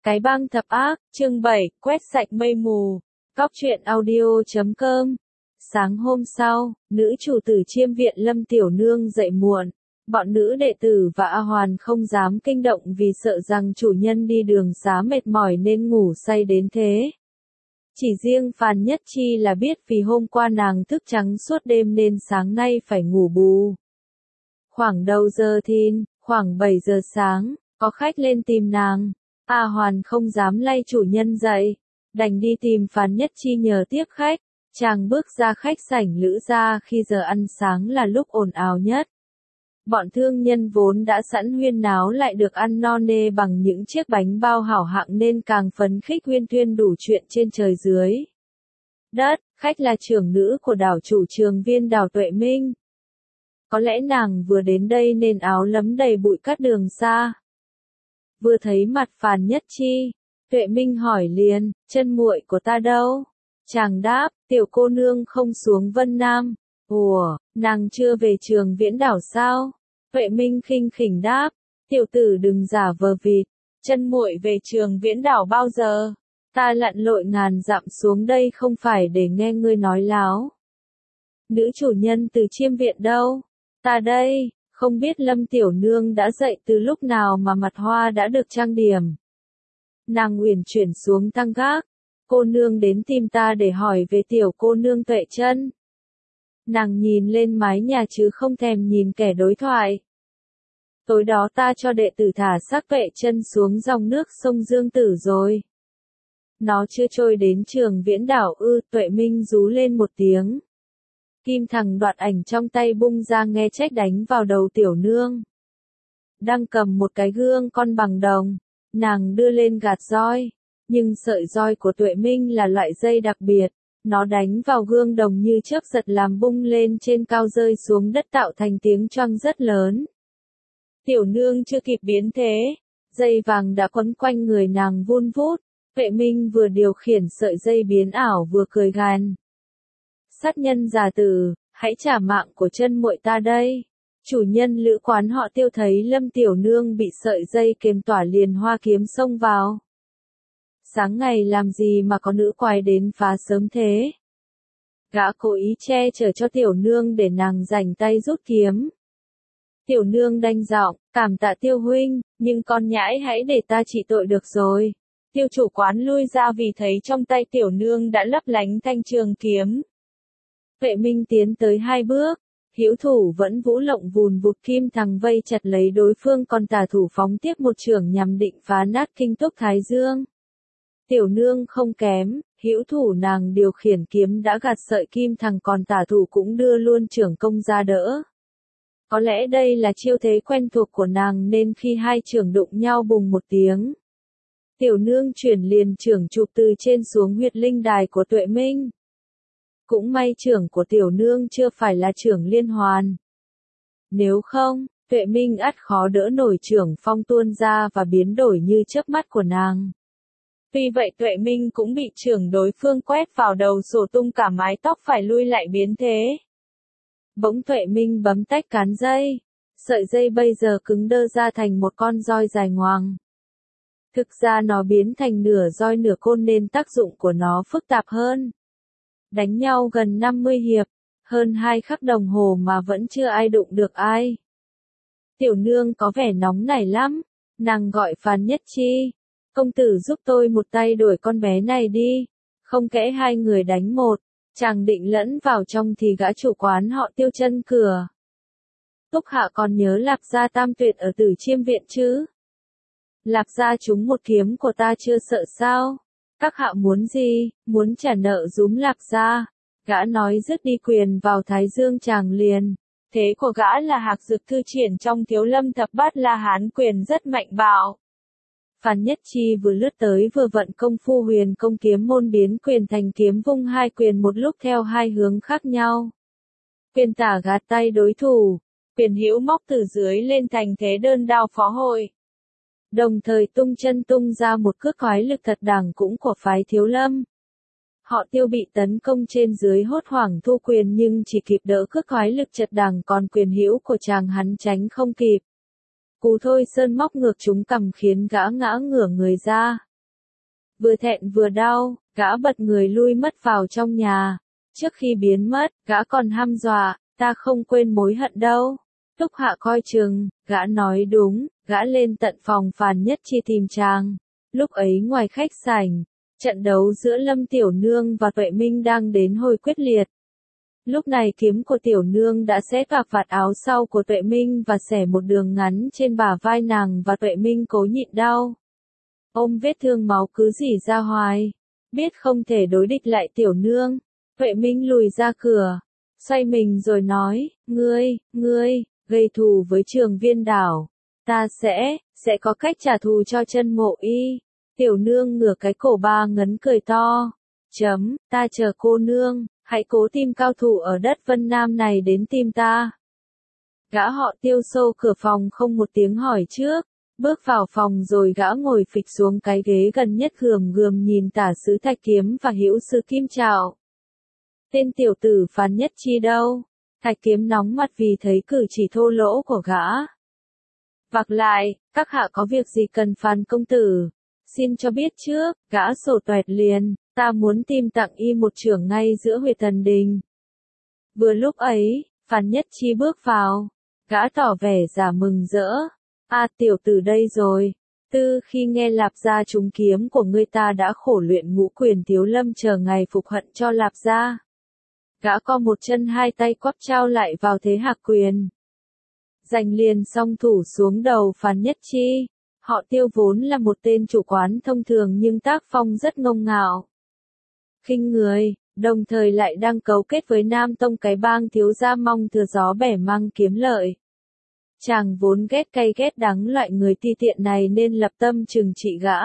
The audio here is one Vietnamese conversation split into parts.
Cái băng thập ác, chương 7, quét sạch mây mù. Cóc truyện audio.com. Sáng hôm sau, nữ chủ tử Chiêm viện Lâm Tiểu Nương dậy muộn. Bọn nữ đệ tử và A Hoàn không dám kinh động vì sợ rằng chủ nhân đi đường xá mệt mỏi nên ngủ say đến thế. Chỉ riêng Phan Nhất Chi là biết vì hôm qua nàng thức trắng suốt đêm nên sáng nay phải ngủ bù. Khoảng đầu giờ thìn, khoảng 7 giờ sáng, có khách lên tìm nàng. A Hoàn không dám lay chủ nhân dậy, đành đi tìm Phan Nhất Chi nhờ tiếp khách. Chàng bước ra khách sảnh Lữ gia khi giờ ăn sáng là lúc ồn ào nhất. Bọn thương nhân vốn đã sẵn huyên náo lại được ăn no nê bằng những chiếc bánh bao hảo hạng nên càng phấn khích huyên thuyên đủ chuyện trên trời dưới đất. Khách là trưởng nữ của đảo chủ Trường Viên đảo Tuệ Minh. Có lẽ nàng vừa đến đây nên áo lấm đầy bụi cát đường xa. Vừa thấy mặt Phan Nhất Chi, Tuệ Minh hỏi liền, chân muội của ta đâu? Chàng đáp, tiểu cô nương không xuống Vân Nam. Ủa, nàng chưa về Trường Viễn đảo sao? Tuệ Minh khinh khỉnh đáp, tiểu tử đừng giả vờ vịt, chân muội về Trường Viễn đảo bao giờ? Ta lặn lội ngàn dặm xuống đây không phải để nghe ngươi nói láo. Nữ chủ nhân từ Chiêm viện đâu? Ta đây. Không biết Lâm Tiểu Nương đã dậy từ lúc nào mà mặt hoa đã được trang điểm. Nàng uyển chuyển xuống tăng gác. Cô nương đến tìm ta để hỏi về tiểu cô nương Tuệ Chân. Nàng nhìn lên mái nhà chứ không thèm nhìn kẻ đối thoại. Tối đó ta cho đệ tử thả xác Tuệ Chân xuống dòng nước sông Dương Tử rồi. Nó chưa trôi đến Trường Viễn đảo ư? Tuệ Minh rú lên một tiếng. Kim thằng đoạt ảnh trong tay bung ra nghe trách đánh vào đầu tiểu nương. Đang cầm một cái gương con bằng đồng, nàng đưa lên gạt roi, nhưng sợi roi của Tuệ Minh là loại dây đặc biệt, nó đánh vào gương đồng như chớp giật làm bung lên trên cao rơi xuống đất tạo thành tiếng choang rất lớn. Tiểu nương chưa kịp biến thế, dây vàng đã quấn quanh người nàng vun vút, Tuệ Minh vừa điều khiển sợi dây biến ảo vừa cười gằn. Sát nhân già tử, hãy trả mạng của chân muội ta đây. Chủ nhân lữ quán họ Tiêu thấy Lâm Tiểu Nương bị sợi dây kềm tỏa liền hoa kiếm xông vào. Sáng ngày làm gì mà có nữ quái đến phá sớm thế? Gã cố ý che chở cho Tiểu Nương để nàng rảnh tay rút kiếm. Tiểu Nương đanh giọng, cảm tạ Tiêu huynh, nhưng con nhãi hãy để ta trị tội được rồi. Tiêu chủ quán lui ra vì thấy trong tay Tiểu Nương đã lấp lánh thanh trường kiếm. Tuệ Minh tiến tới 2 bước, hữu thủ vẫn vũ lộng vùn vụt kim thằng vây chặt lấy đối phương còn tả thủ phóng tiếp một chưởng nhằm định phá nát kinh túc thái dương. Tiểu nương không kém, hữu thủ nàng điều khiển kiếm đã gạt sợi kim thằng còn tả thủ cũng đưa luôn chưởng công ra đỡ. Có lẽ đây là chiêu thế quen thuộc của nàng nên khi hai chưởng đụng nhau bùng một tiếng. Tiểu nương chuyển liền chưởng chụp từ trên xuống huyệt linh đài của Tuệ Minh. Cũng may chưởng của tiểu nương chưa phải là chưởng liên hoàn. Nếu không, Tuệ Minh ắt khó đỡ nổi chưởng phong tuôn ra và biến đổi như chớp mắt của nàng. Tuy vậy Tuệ Minh cũng bị chưởng đối phương quét vào đầu sổ tung cả mái tóc phải lui lại biến thế. Bỗng Tuệ Minh bấm tách cán dây. Sợi dây bây giờ cứng đơ ra thành một con roi dài ngoằng. Thực ra nó biến thành nửa roi nửa côn nên tác dụng của nó phức tạp hơn. Đánh nhau gần 50 hiệp, hơn 2 khắc đồng hồ mà vẫn chưa ai đụng được ai. Tiểu nương có vẻ nóng nảy lắm, nàng gọi Phan Nhất Chi. Công tử giúp tôi một tay đuổi con bé này đi, không kẽ hai người đánh một. Chàng định lẫn vào trong thì gã chủ quán họ Tiêu chân cửa. Túc Hạ còn nhớ Lạp gia Tam Tuyệt ở Tử Chiêm viện chứ? Lạp gia trúng một kiếm của ta chưa sợ sao? Các hạ muốn gì, muốn trả nợ giúm Lạp gia? Gã nói dứt đi quyền vào thái dương chàng liền. Thế của gã là Hạc Dược thư triển trong Thiếu Lâm Thập Bát La Hán quyền rất mạnh bạo. Phan Nhất Chi vừa lướt tới vừa vận công phu huyền công kiếm môn biến quyền thành kiếm vung hai quyền một lúc theo hai hướng khác nhau. Quyền tả gạt tay đối thủ, quyền hữu móc từ dưới lên thành thế đơn đao phó hội. Đồng thời tung chân tung ra một cước quái lực thật đẳng cũng của phái Thiếu Lâm. Họ Tiêu bị tấn công trên dưới hốt hoảng thu quyền nhưng chỉ kịp đỡ cước quái lực chật đẳng còn quyền hữu của chàng hắn tránh không kịp. Cú thôi sơn móc ngược trúng cằm khiến gã ngã ngửa người ra. Vừa thẹn vừa đau, gã bật người lui mất vào trong nhà. Trước khi biến mất, gã còn hăm dọa, ta không quên mối hận đâu. Túc Hạ coi chừng, gã nói đúng, gã lên tận phòng Phàn Nhất Chi tìm chàng. Lúc ấy ngoài khách sảnh, trận đấu giữa Lâm Tiểu Nương và Tuệ Minh đang đến hồi quyết liệt. Lúc này kiếm của Tiểu Nương đã xé toạc vạt áo sau của Tuệ Minh và xẻ một đường ngắn trên bả vai nàng và Tuệ Minh cố nhịn đau. Ôm vết thương máu cứ rỉ ra hoài. Biết không thể đối địch lại Tiểu Nương, Tuệ Minh lùi ra cửa, xoay mình rồi nói, ngươi, gây thù với Trường Viên Đảo. Ta sẽ có cách trả thù cho Chân Mộ Y. Tiểu Nương ngửa cái cổ ba ngấn cười to. Ta chờ cô nương, hãy cố tìm cao thủ ở đất Vân Nam này đến tìm ta. Gã họ Tiêu xô cửa phòng không một tiếng hỏi trước, bước vào phòng rồi gã ngồi phịch xuống cái ghế gần nhất gườm nhìn Tả Sứ Thạch Kiếm và Hữu Sư Kim Trạo. Tên tiểu tử Phàn Nhất Chi đâu? Thạch Kiếm nóng mặt vì thấy cử chỉ thô lỗ của gã. Vặc lại, các hạ có việc gì cần Phàn công tử? Xin cho biết trước, gã sổ toẹt liền, ta muốn tìm tặng y một chưởng ngay giữa huyệt thần đình. Vừa lúc ấy, Phàn Nhất Chi bước vào, gã tỏ vẻ giả mừng rỡ. Tiểu tử đây rồi. Từ khi nghe Lạp gia trúng kiếm của ngươi ta đã khổ luyện Ngũ Quyền Tiếu Lâm chờ ngày phục hận cho Lạp gia. Gã co một chân hai tay quắp trao lại vào thế Hạc Quyền. Giành liền song thủ xuống đầu Phàn Nhất Chi. Họ Tiêu vốn là một tên chủ quán thông thường nhưng tác phong rất ngông ngạo, khinh người, đồng thời lại đang cấu kết với Nam Tông cái bang thiếu gia mong thừa gió bẻ măng kiếm lợi. Chàng vốn ghét cay ghét đắng loại người ti tiện này nên lập tâm trừng trị gã.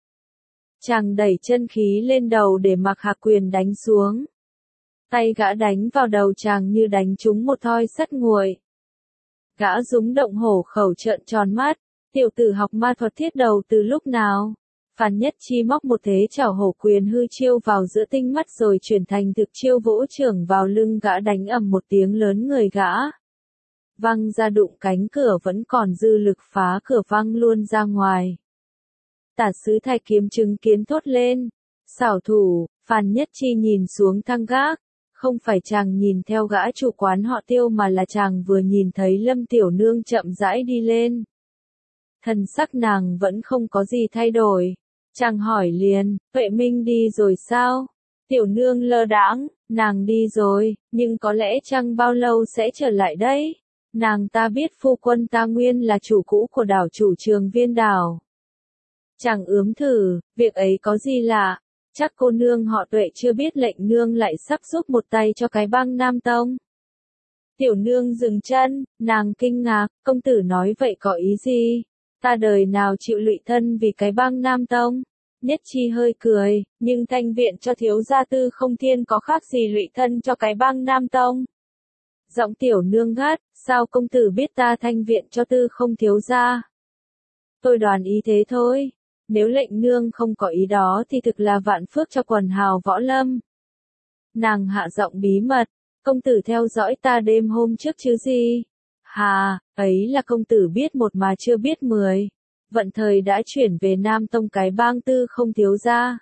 Chàng đẩy chân khí lên đầu để mặc Hạc Quyền đánh xuống. Tay gã đánh vào đầu chàng như đánh trúng một thoi sắt nguội. Gã rúng động hổ khẩu trợn tròn mắt, tiểu tử học ma thuật thiết đầu từ lúc nào? Phàn Nhất Chi móc một thế chảo hổ quyền hư chiêu vào giữa tinh mắt rồi chuyển thành thực chiêu vỗ chưởng vào lưng gã đánh ầm một tiếng lớn người gã. Văng ra đụng cánh cửa vẫn còn dư lực phá cửa văng luôn ra ngoài. Tả Sứ Thạch Kiếm chứng kiến thốt lên. Xảo thủ, Phàn Nhất Chi nhìn xuống thang gác. Không phải chàng nhìn theo gã chủ quán họ Tiêu mà là chàng vừa nhìn thấy Lâm Tiểu Nương chậm rãi đi lên. Thần sắc nàng vẫn không có gì thay đổi. Chàng hỏi liền, Tuệ Minh đi rồi sao? Tiểu Nương lơ đãng, nàng đi rồi, nhưng có lẽ chẳng bao lâu sẽ trở lại đấy. Nàng ta biết phu quân ta nguyên là chủ cũ của đảo chủ Trường Viên Đảo. Chàng ướm thử, việc ấy có gì lạ? Chắc cô nương họ Tuệ chưa biết lệnh nương lại sắp giúp một tay cho cái bang Nam Tông. Tiểu Nương dừng chân, nàng kinh ngạc, công tử nói vậy có ý gì? Ta đời nào chịu lụy thân vì cái bang Nam Tông? Nhất Chi hơi cười, nhưng thanh viện cho thiếu gia Tư Không Thiên có khác gì lụy thân cho cái bang Nam Tông? Giọng Tiểu Nương gắt, sao công tử biết ta thanh viện cho Tư Không thiếu gia? Tôi đoán ý thế thôi. Nếu lệnh nương không có ý đó thì thực là vạn phước cho quần hào võ lâm. Nàng hạ giọng bí mật, công tử theo dõi ta đêm hôm trước chứ gì? Hà, ấy là công tử biết một mà chưa biết mười. Vận thời đã chuyển về Nam Tông cái bang Tư Không thiếu gia.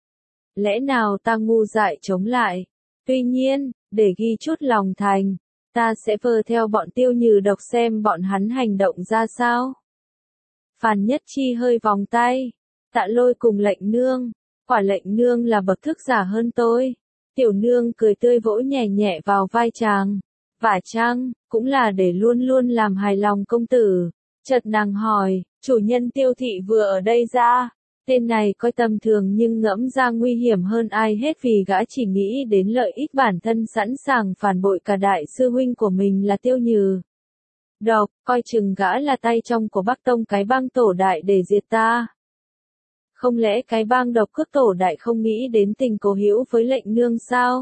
Lẽ nào ta ngu dại chống lại? Tuy nhiên, để ghi chút lòng thành, ta sẽ vờ theo bọn Tiêu Nhừ Độc xem bọn hắn hành động ra sao. Phàn Nhất Chi hơi vòng tay. Tạ Lôi cùng lệnh nương, quả lệnh nương là bậc thức giả hơn tôi. Tiểu Nương cười tươi vỗ nhẹ nhẹ vào vai chàng. Vả chăng, cũng là để luôn luôn làm hài lòng công tử. Chợt nàng hỏi, chủ nhân Tiêu thị vừa ở đây ra. Tên này coi tầm thường nhưng ngẫm ra nguy hiểm hơn ai hết vì gã chỉ nghĩ đến lợi ích bản thân sẵn sàng phản bội cả đại sư huynh của mình là Tiêu Nhừ Độc, coi chừng gã là tay trong của Bắc Tông cái bang tổ đại để diệt ta. Không lẽ cái bang Độc Cước tổ đại không nghĩ đến tình cố hữu với lệnh nương sao?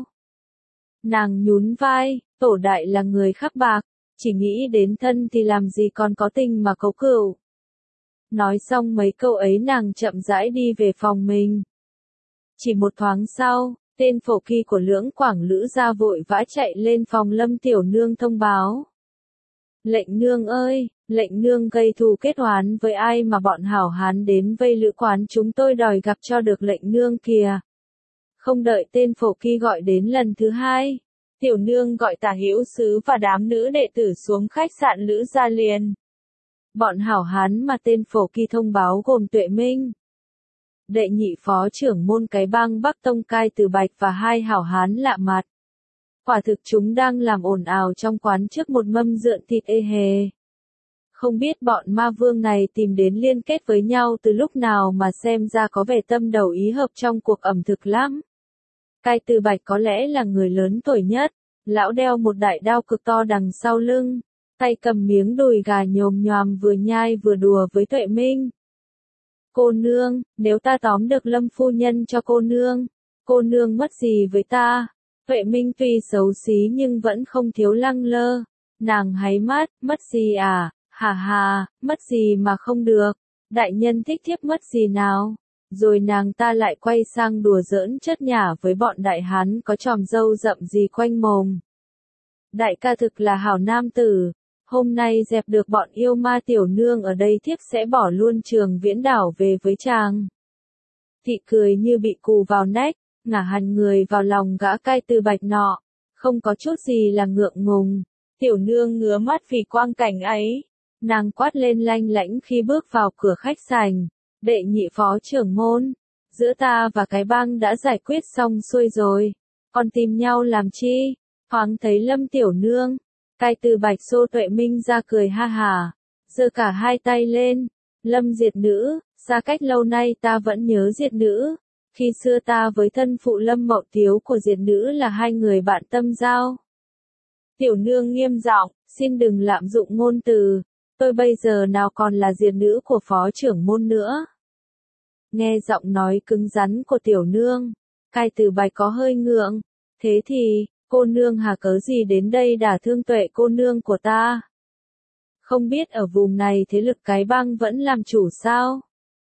Nàng nhún vai, tổ đại là người khắc bạc, chỉ nghĩ đến thân thì làm gì còn có tình mà cấu cửu. Nói xong mấy câu ấy nàng chậm rãi đi về phòng mình. Chỉ một thoáng sau, tên phổ kỳ của Lưỡng Quảng Lữ gia vội vã chạy lên phòng Lâm Tiểu Nương thông báo. Lệnh nương ơi, Lệnh nương gây thù kết oán với ai mà bọn hảo hán đến vây lữ quán chúng tôi đòi gặp cho được lệnh nương kìa. Không đợi tên Phổ Kỳ gọi đến lần thứ hai, tiểu nương gọi Tả Hữu Sứ và đám nữ đệ tử xuống khách sạn Lữ Gia liền. Bọn hảo hán mà tên Phổ Kỳ thông báo gồm Tuệ Minh, đệ nhị phó trưởng môn cái bang Bắc Tông Cai Từ Bạch và hai hảo hán lạ mặt. Quả thực chúng đang làm ồn ào trong quán trước một mâm rượn thịt ê hề. Không biết bọn ma vương này tìm đến liên kết với nhau từ lúc nào mà xem ra có vẻ tâm đầu ý hợp trong cuộc ẩm thực lắm. Cai Từ Bạch có lẽ là người lớn tuổi nhất, lão đeo một đại đao cực to đằng sau lưng, tay cầm miếng đùi gà nhồm nhoàm vừa nhai vừa đùa với Tuệ Minh. Cô nương, nếu ta tóm được Lâm phu nhân cho cô nương mất gì với ta? Tuệ Minh tuy xấu xí nhưng vẫn không thiếu lăng lơ. Nàng háy mắt, mất gì à? Hà hà, mất gì mà không được? Đại nhân thích thiếp mất gì nào? Rồi nàng ta lại quay sang đùa giỡn chất nhả với bọn đại hán có chòm râu rậm gì quanh mồm. Đại ca thực là hảo nam tử, hôm nay dẹp được bọn yêu ma tiểu nương ở đây thiếp sẽ bỏ luôn Trường Viễn đảo về với chàng. Thị cười như bị cù vào nách, ngả hẳn người vào lòng gã Cai Từ Bạch nọ, không có chút gì là ngượng ngùng. Tiểu nương ngứa mắt vì quang cảnh ấy, nàng quát lên lanh lảnh khi bước vào cửa khách sành. Đệ nhị phó trưởng môn, giữa ta và cái bang đã giải quyết xong xuôi rồi, còn tìm nhau làm chi? Thoáng thấy Lâm tiểu nương, Cai Từ Bạch xô Tuệ Minh ra cười ha hả, giơ cả hai tay lên. Lâm diệt nữ, xa cách lâu nay ta vẫn nhớ diệt nữ. Khi xưa ta với thân phụ Lâm Mậu Tiếu của diệt nữ là hai người bạn tâm giao. Tiểu nương nghiêm giọng, xin đừng lạm dụng ngôn từ. Tôi bây giờ nào còn là diệt nữ của phó trưởng môn nữa. Nghe giọng nói cứng rắn của tiểu nương, Cai Từ Bạch có hơi ngượng. Thế thì, cô nương hà cớ gì đến đây đả thương Tuệ cô nương của ta? Không biết ở vùng này thế lực cái bang vẫn làm chủ sao?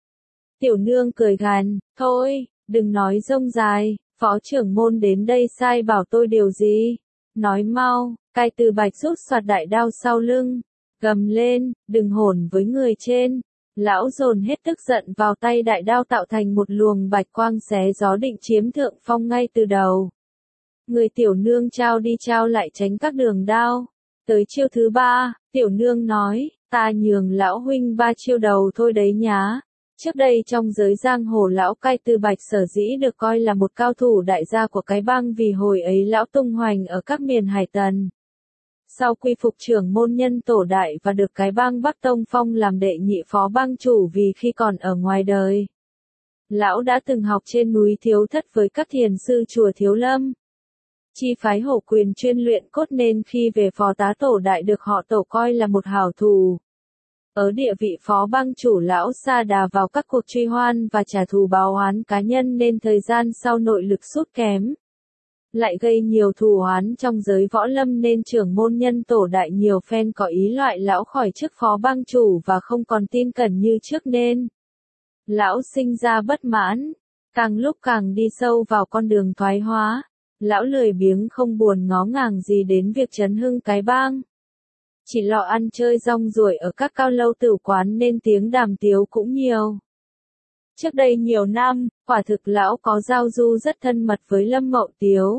Tiểu nương cười gằn, thôi, đừng nói rông dài, phó trưởng môn đến đây sai bảo tôi điều gì? Nói mau. Cai Từ Bạch rút soạt đại đao sau lưng, gầm lên, đừng hỗn với người trên. Lão dồn hết tức giận vào tay đại đao tạo thành một luồng bạch quang xé gió định chiếm thượng phong ngay từ đầu. Người tiểu nương trao đi trao lại tránh các đường đao. Tới chiêu thứ ba, tiểu nương nói, ta nhường lão huynh 3 chiêu đầu thôi đấy nhá. Trước đây trong giới giang hồ lão Cai Từ Bạch sở dĩ được coi là một cao thủ đại gia của cái bang vì hồi ấy lão tung hoành ở các miền Hải Tần. Sau quy phục trưởng môn nhân tổ đại và được cái bang Bắc Tông phong làm đệ nhị phó bang chủ vì khi còn ở ngoài đời. Lão đã từng học trên núi Thiếu Thất với các thiền sư chùa Thiếu Lâm. Chi phái Hổ Quyền chuyên luyện cốt nên khi về phó tá tổ đại được họ tổ coi là một hảo thủ. Ở địa vị phó bang chủ lão sa đà vào các cuộc truy hoan và trả thù báo oán cá nhân nên thời gian sau nội lực sút kém. Lại gây nhiều thù oán trong giới võ lâm nên trưởng môn nhân tổ đại nhiều phen có ý loại lão khỏi chức phó bang chủ và không còn tin cẩn như trước nên. Lão sinh ra bất mãn, càng lúc càng đi sâu vào con đường thoái hóa. Lão lười biếng không buồn ngó ngàng gì đến việc trấn hưng cái bang. Chỉ lo ăn chơi rong ruổi ở các cao lâu tử quán nên tiếng đàm tiếu cũng nhiều. Trước đây nhiều năm, quả thực lão có giao du rất thân mật với Lâm Mậu Tiếu,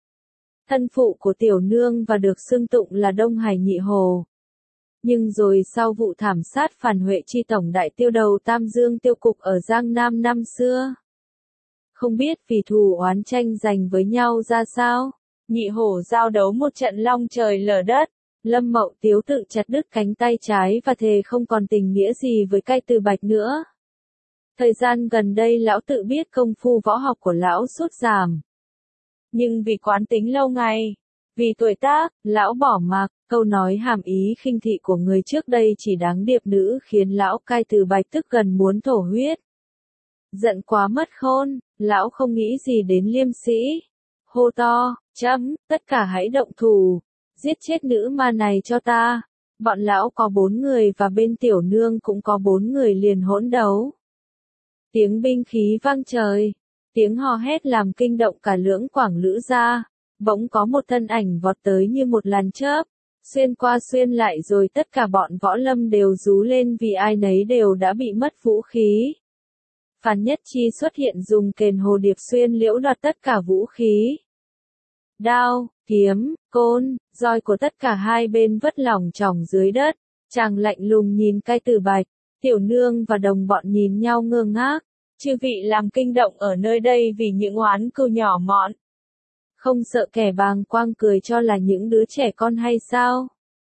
thân phụ của tiểu nương và được xưng tụng là Đông Hải Nhị Hồ. Nhưng rồi sau vụ thảm sát phản Huệ Chi tổng đại tiêu đầu Tam Dương tiêu cục ở Giang Nam năm xưa, không biết vì thù oán tranh giành với nhau ra sao, Nhị Hổ giao đấu một trận long trời lở đất. Lâm Mậu Tiếu tự chặt đứt cánh tay trái và thề không còn tình nghĩa gì với Cai Từ Bạch nữa. Thời gian gần đây lão tự biết công phu võ học của lão sút giảm. Nhưng vì quán tính lâu ngày, vì tuổi tác, lão bỏ mặc. Câu nói hàm ý khinh thị của người trước đây chỉ đáng điệp nữ khiến lão Cai Từ Bạch tức gần muốn thổ huyết. Giận quá mất khôn, lão không nghĩ gì đến liêm sĩ. Hô to, chấm, tất cả hãy động thủ. Giết chết nữ ma này cho ta. Bọn lão có 4 người và bên tiểu nương cũng có 4 người liền hỗn đấu. Tiếng binh khí vang trời, tiếng hò hét làm kinh động cả lưỡng quảng Lữ gia. Bỗng có một thân ảnh vọt tới như một làn chớp, xuyên qua xuyên lại rồi tất cả bọn võ lâm đều rú lên vì ai nấy đều đã bị mất vũ khí. Phan Nhất Chi xuất hiện dùng kềnh hồ điệp xuyên liễu đoạt tất cả vũ khí. Đao, kiếm, côn, roi của tất cả hai bên vất lỏng trỏng dưới đất. Chàng lạnh lùng nhìn Cai Tử Bạch, Tiểu Nương và đồng bọn nhìn nhau ngơ ngác. Chư vị làm kinh động ở nơi đây vì những oán cừu nhỏ mọn. Không sợ kẻ bàng quang cười cho là những đứa trẻ con hay sao?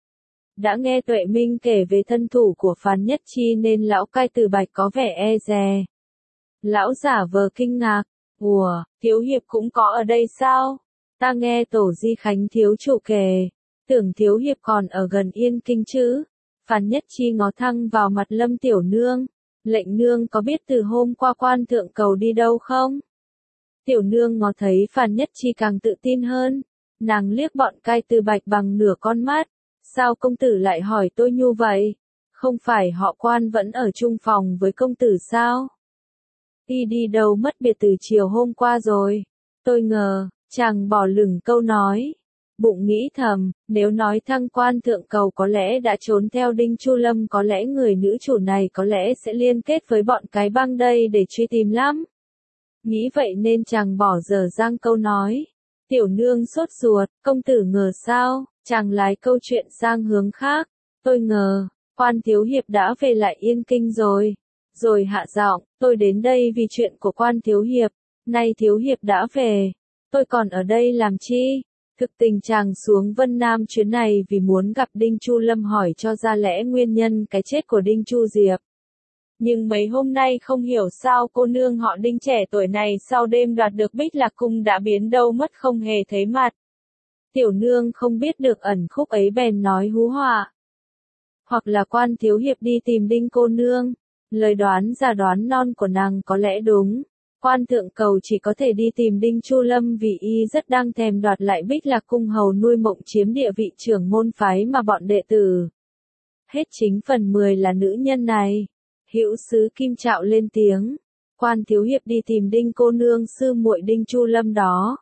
Đã nghe Tuệ Minh kể về thân thủ của Phan Nhất Chi nên lão Cai Tử Bạch có vẻ e dè. Lão giả vờ kinh ngạc, ủa, thiếu hiệp cũng có ở đây sao? Ta nghe Tổ Di Khánh thiếu chủ kể, tưởng thiếu hiệp còn ở gần Yên Kinh chứ? Phan Nhất Chi ngó thăng vào mặt Lâm Tiểu Nương, lệnh nương có biết từ hôm qua Quan Thượng Cầu đi đâu không? Tiểu Nương ngó thấy Phan Nhất Chi càng tự tin hơn, nàng liếc bọn Cai Tử Bạch bằng nửa con mắt, sao công tử lại hỏi tôi nhu vậy? Không phải họ Quan vẫn ở chung phòng với công tử sao? Y đi đâu mất biệt từ chiều hôm qua rồi? Tôi ngờ, chàng bỏ lửng câu nói. Bụng nghĩ thầm, nếu nói thăng Quan Thượng Cầu có lẽ đã trốn theo Đinh Chu Lâm, có lẽ người nữ chủ này có lẽ sẽ liên kết với bọn cái băng đây để truy tìm lắm. Nghĩ vậy nên chàng bỏ dở dang câu nói. Tiểu Nương sốt ruột, công tử ngờ sao? Chàng lái câu chuyện sang hướng khác. Tôi ngờ, Quan thiếu hiệp đã về lại Yên Kinh rồi. Rồi hạ giọng, tôi đến đây vì chuyện của Quan thiếu hiệp. Nay thiếu hiệp đã về, tôi còn ở đây làm chi? Thực tình chàng xuống Vân Nam chuyến này vì muốn gặp Đinh Chu Lâm hỏi cho ra lẽ nguyên nhân cái chết của Đinh Chu Diệp. Nhưng mấy hôm nay không hiểu sao cô nương họ Đinh trẻ tuổi này sau đêm đoạt được Bích Lạc Cung đã biến đâu mất không hề thấy mặt. Tiểu Nương không biết được ẩn khúc ấy bèn nói hú họa. Hoặc là Quan thiếu hiệp đi tìm Đinh cô nương. Lời đoán giả đoán non của nàng có lẽ đúng. Quan Thượng Cầu chỉ có thể đi tìm Đinh Chu Lâm vì y rất đang thèm đoạt lại Bích Lạc Cung hầu nuôi mộng chiếm địa vị trưởng môn phái mà bọn đệ tử. Hết chính phần 10 là nữ nhân này. Hữu sứ Kim Trạo lên tiếng. Quan thiếu hiệp đi tìm Đinh cô nương sư muội Đinh Chu Lâm đó.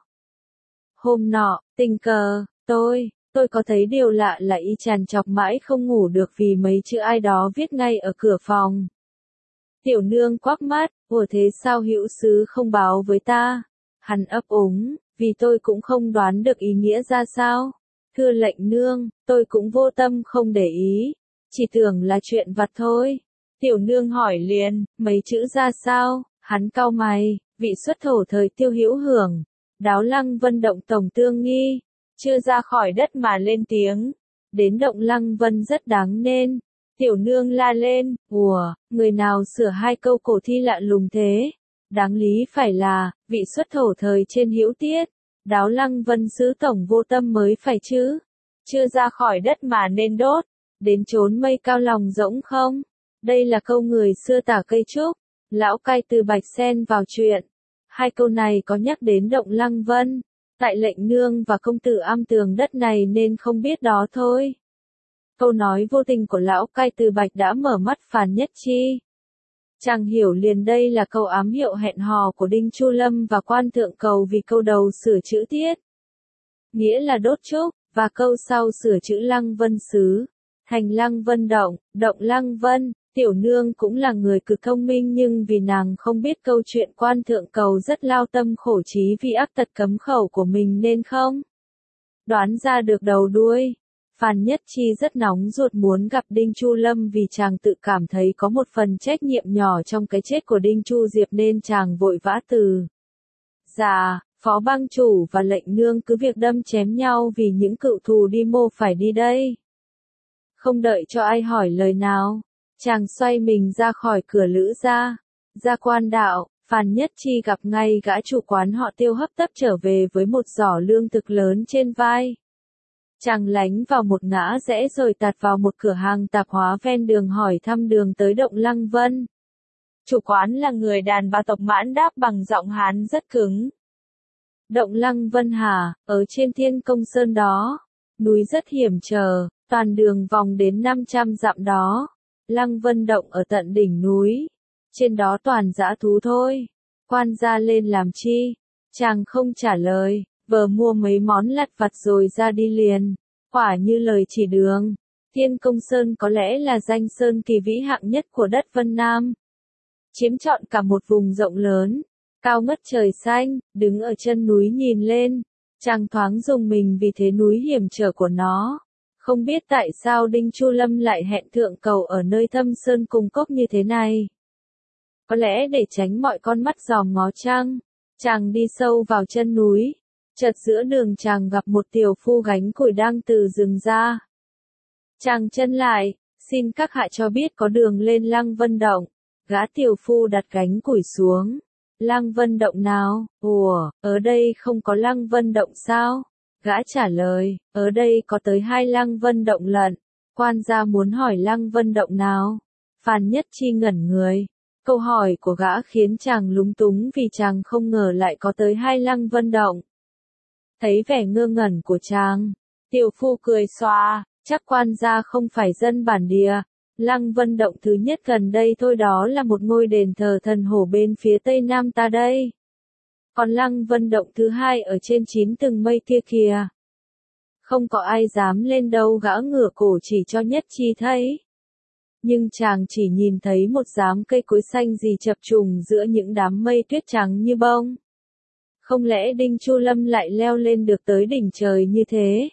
Hôm nọ, tình cờ, tôi có thấy điều lạ là y trằn trọc mãi không ngủ được vì mấy chữ ai đó viết ngay ở cửa phòng. Tiểu Nương quắc mắt, ủa thế sao hữu sứ không báo với ta? Hắn ấp úng, vì tôi cũng không đoán được ý nghĩa ra sao. Thưa lệnh nương, tôi cũng vô tâm không để ý, chỉ tưởng là chuyện vặt thôi. Tiểu Nương hỏi liền, mấy chữ ra sao? Hắn cau mày, vị xuất thổ thời Tiêu Hữu Hưởng, Đáo Lăng Vân động tổng tương nghi, chưa ra khỏi đất mà lên tiếng. Đến động Lăng Vân rất đáng nên. Tiểu Nương la lên, ủa, người nào sửa hai câu cổ thi lạ lùng thế? Đáng lý phải là, vị xuất thổ thời trên Hữu Tiết, Đáo Lăng Vân sứ tổng vô tâm mới phải chứ. Chưa ra khỏi đất mà nên đốt, đến chốn mây cao lòng rỗng không? Đây là câu người xưa tả cây trúc. Lão Cai Từ Bạch xen vào chuyện. Hai câu này có nhắc đến động Lăng Vân. Tại lệnh nương và công tử am tường đất này nên không biết đó thôi. Câu nói vô tình của lão Cai Từ Bạch đã mở mắt Phan Nhất Chi. Chàng hiểu liền đây là câu ám hiệu hẹn hò của Đinh Chu Lâm và Quan Thượng Cầu vì câu đầu sửa chữ tiết, nghĩa là đốt trúc, và câu sau sửa chữ Lăng Vân xứ, thành Lăng Vân động, động Lăng Vân. Tiểu Nương cũng là người cực thông minh nhưng vì nàng không biết câu chuyện Quan Thượng Cầu rất lao tâm khổ trí vì ác tật cấm khẩu của mình nên không đoán ra được đầu đuôi. Phan Nhất Chi rất nóng ruột muốn gặp Đinh Chu Lâm vì chàng tự cảm thấy có một phần trách nhiệm nhỏ trong cái chết của Đinh Chu Diệp nên chàng vội vã từ. Dạ, Phó Bang Chủ và lệnh nương cứ việc đâm chém nhau vì những cựu thù đi mô phải đi đây. Không đợi cho ai hỏi lời nào, chàng xoay mình ra khỏi cửa lữ gia. Ra quan đạo, Phan Nhất Chi gặp ngay gã chủ quán họ Tiêu hấp tấp trở về với một giỏ lương thực lớn trên vai. Chàng lánh vào một ngã rẽ rồi tạt vào một cửa hàng tạp hóa ven đường hỏi thăm đường tới động Lăng Vân. Chủ quán là người đàn bà tộc Mãn đáp bằng giọng Hán rất cứng. Động Lăng Vân hả, ở trên Thiên Công Sơn đó. Núi rất hiểm trở, toàn đường vòng đến 500 dặm đó. Lăng Vân động ở tận đỉnh núi. Trên đó toàn dã thú thôi. Quan gia lên làm chi? Chàng không trả lời, vờ mua mấy món lặt vặt rồi ra đi liền. Quả như lời chỉ đường, Thiên Công Sơn có lẽ là danh sơn kỳ vĩ hạng nhất của đất Vân Nam. Chiếm trọn cả một vùng rộng lớn, cao ngất trời xanh, đứng ở chân núi nhìn lên, chàng thoáng rùng mình vì thế núi hiểm trở của nó. Không biết tại sao Đinh Chu Lâm lại hẹn thượng cầu ở nơi thâm sơn cùng cốc như thế này. Có lẽ để tránh mọi con mắt dòm ngó chăng, chàng đi sâu vào chân núi. Chợt giữa đường chàng gặp một tiểu phu gánh củi đang từ rừng ra. Chàng chân lại, xin các hạ cho biết có đường lên Lăng Vân Động. Gã tiểu phu đặt gánh củi xuống. Lăng Vân Động nào? Ủa, ở đây không có Lăng Vân Động sao? Gã trả lời, ở đây có tới 2 Lăng Vân Động lận. Quan gia muốn hỏi Lăng Vân Động nào? Phan Nhất Chi ngẩn người. Câu hỏi của gã khiến chàng lúng túng vì chàng không ngờ lại có tới 2 Lăng Vân Động. Thấy vẻ ngơ ngẩn của chàng, tiểu phu cười xòa, chắc quan gia không phải dân bản địa. Lăng Vân Động thứ nhất gần đây thôi đó là một ngôi đền thờ thần hổ bên phía tây nam ta đây. Còn Lăng Vân Động thứ hai ở trên 9 tầng mây kia kìa. Không có ai dám lên đâu, gã ngửa cổ chỉ cho Nhất Chi thấy. Nhưng chàng chỉ nhìn thấy một dám cây cối xanh gì chập trùng giữa những đám mây tuyết trắng như bông. Không lẽ Đinh Chu Lâm lại leo lên được tới đỉnh trời như thế?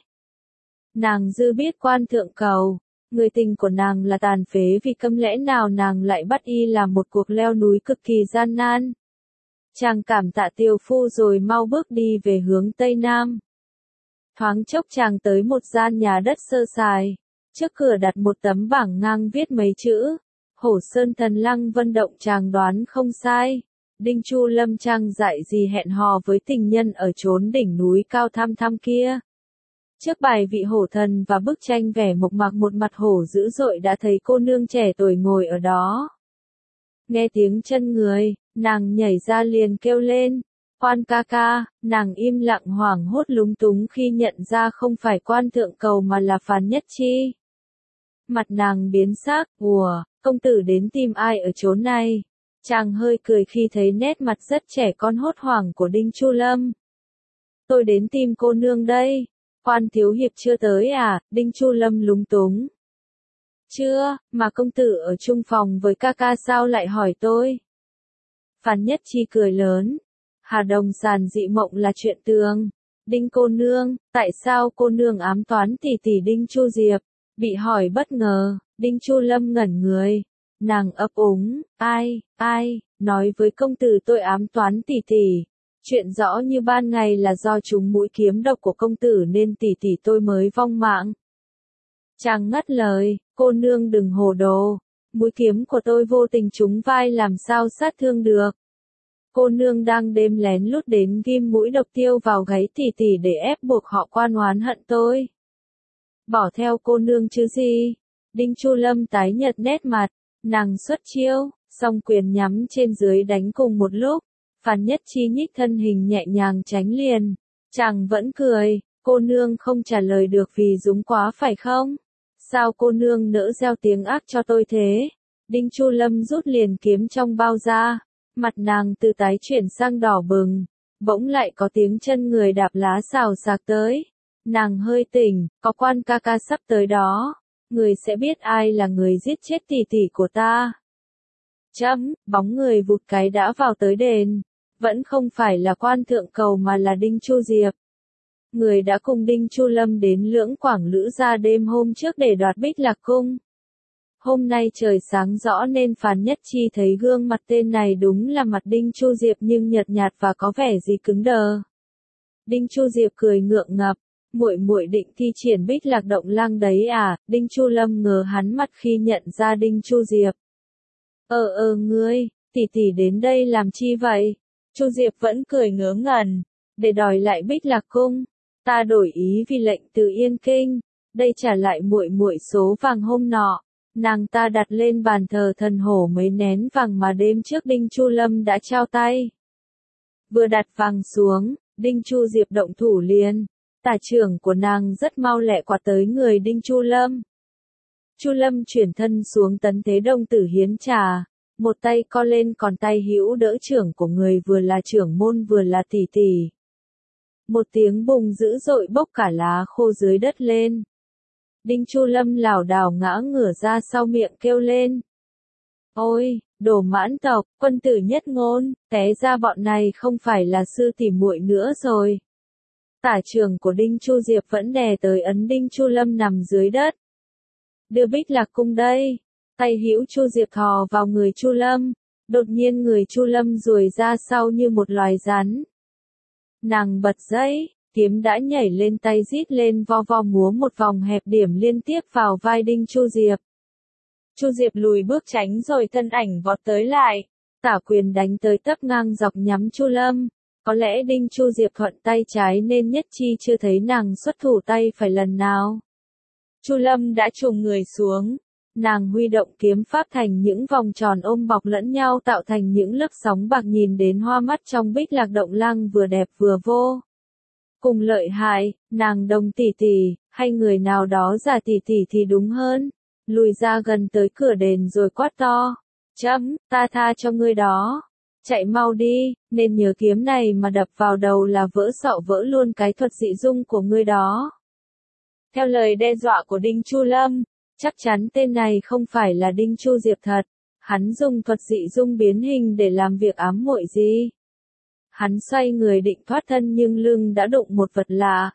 Nàng dư biết quan thượng cầu, người tình của nàng là tàn phế vì câm lẽ nào nàng lại bắt y làm một cuộc leo núi cực kỳ gian nan. Chàng cảm tạ tiểu phu rồi mau bước đi về hướng tây nam. Thoáng chốc chàng tới một gian nhà đất sơ sài, trước cửa đặt một tấm bảng ngang viết mấy chữ, Hổ Sơn Thần Lăng Vân Động. Chàng đoán không sai. Đinh Chu Lâm trang dạy gì hẹn hò với tình nhân ở chốn đỉnh núi cao thăm thăm kia. Trước bài vị hổ thần và bức tranh vẽ mộc mạc một mặt hổ dữ dội đã thấy cô nương trẻ tuổi ngồi ở đó. Nghe tiếng chân người, nàng nhảy ra liền kêu lên, quan ca ca. Nàng im lặng hoảng hốt lúng túng khi nhận ra không phải quan thượng cầu mà là Phan Nhất Chi. Mặt nàng biến sắc, ủa, công tử đến tìm ai ở chốn này? Chàng hơi cười khi thấy nét mặt rất trẻ con hốt hoảng của Đinh Chu Lâm. Tôi đến tìm cô nương đây. Quan thiếu hiệp chưa tới à? Đinh Chu Lâm lúng túng. Chưa, mà công tử ở chung phòng với ca ca sao lại hỏi tôi? Phan Nhất Chi cười lớn. Hà Đồng sàn dị mộng là chuyện tường. Đinh cô nương, tại sao cô nương ám toán tỷ tỷ Đinh Chu Diệp? Bị hỏi bất ngờ, Đinh Chu Lâm ngẩn người. Nàng ấp úng, ai, nói với công tử tôi ám toán tỷ tỷ. Chuyện rõ như ban ngày là do trúng mũi kiếm độc của công tử nên tỷ tỷ tôi mới vong mạng. Chàng ngắt lời, cô nương đừng hồ đồ. Mũi kiếm của tôi vô tình trúng vai làm sao sát thương được. Cô nương đang đêm lén lút đến ghim mũi độc tiêu vào gáy tỷ tỷ để ép buộc họ quan oán hận tôi. Bỏ theo cô nương chứ gì. Đinh Chu Lâm tái nhợt nét mặt. Nàng xuất chiêu, song quyền nhắm trên dưới đánh cùng một lúc. Phan Nhất Chi nhích thân hình nhẹ nhàng tránh liền. Chàng vẫn cười, cô nương không trả lời được vì dũng quá phải không? Sao cô nương nỡ gieo tiếng ác cho tôi thế? Đinh Chu Lâm rút liền kiếm trong bao ra. Mặt nàng từ tái chuyển sang đỏ bừng. Bỗng lại có tiếng chân người đạp lá xào xạc tới. Nàng hơi tỉnh, có quan ca ca sắp tới đó. Người sẽ biết ai là người giết chết tỷ tỷ của ta. Bóng người vụt cái đã vào tới đền. Vẫn không phải là quan thượng cầu mà là Đinh Chu Diệp. Người đã cùng Đinh Chu Lâm đến Lưỡng Quảng Lữ Gia đêm hôm trước để đoạt Bích Lạc Cung. Hôm nay trời sáng rõ nên Phan Nhất Chi thấy gương mặt tên này đúng là mặt Đinh Chu Diệp nhưng nhợt nhạt và có vẻ gì cứng đờ. Đinh Chu Diệp cười ngượng ngập. Muội định thi triển Bích Lạc Động Lang đấy à? Đinh Chu Lâm ngờ hắn mặt khi nhận ra Đinh Chu Diệp. Ngươi, tỷ tỷ đến đây làm chi vậy? Chu Diệp vẫn cười ngớ ngẩn. Để đòi lại Bích Lạc Cung. Ta đổi ý vì lệnh từ Yên Kinh. Đây trả lại muội số vàng hôm nọ. Nàng ta đặt lên bàn thờ thần hổ mấy nén vàng mà đêm trước Đinh Chu Lâm đã trao tay. Vừa đặt vàng xuống, Đinh Chu Diệp động thủ liền. Tả trưởng của nàng rất mau lẹ quạt tới người Đinh Chu Lâm. Chu Lâm chuyển thân xuống tấn thế đông tử hiến trà, một tay co lên còn tay hữu đỡ trưởng của người vừa là trưởng môn vừa là tỷ tỷ. Một tiếng bùng dữ dội bốc cả lá khô dưới đất lên. Đinh Chu Lâm lảo đảo ngã ngửa ra sau miệng kêu lên. Ôi, đồ mãn tộc, quân tử nhất ngôn, té ra bọn này không phải là sư tỷ muội nữa rồi. Tả trường của Đinh Chu Diệp vẫn đè tới ấn Đinh Chu Lâm nằm dưới đất. Đưa Bích Lạc Cung đây. Tay hữu Chu Diệp thò vào người Chu Lâm. Đột nhiên người Chu Lâm ruồi ra sau như một loài rắn. Nàng bật dậy, kiếm đã nhảy lên tay rít lên vo vo múa một vòng hẹp điểm liên tiếp vào vai Đinh Chu Diệp. Chu Diệp lùi bước tránh rồi thân ảnh vọt tới lại. Tả quyền đánh tới tấp ngang dọc nhắm Chu Lâm. Có lẽ Đinh Chu Diệp thuận tay trái nên nhất chi chưa thấy nàng xuất thủ tay phải lần nào. Chu Lâm đã trùng người xuống. Nàng huy động kiếm pháp thành những vòng tròn ôm bọc lẫn nhau tạo thành những lớp sóng bạc nhìn đến hoa mắt trong Bích Lạc Động Lăng vừa đẹp vừa vô cùng lợi hại. Nàng Đồng tỷ tỷ, hay người nào đó giả tỷ tỷ thì đúng hơn, lùi ra gần tới cửa đền rồi quát to. Chấm, ta tha cho ngươi đó. Chạy mau đi, nên nhớ kiếm này mà đập vào đầu là vỡ sọ vỡ luôn cái thuật dị dung của ngươi đó. Theo lời đe dọa của Đinh Chu Lâm, chắc chắn tên này không phải là Đinh Chu Diệp thật. Hắn dùng thuật dị dung biến hình để làm việc ám muội gì. Hắn xoay người định thoát thân nhưng lưng đã đụng một vật lạ.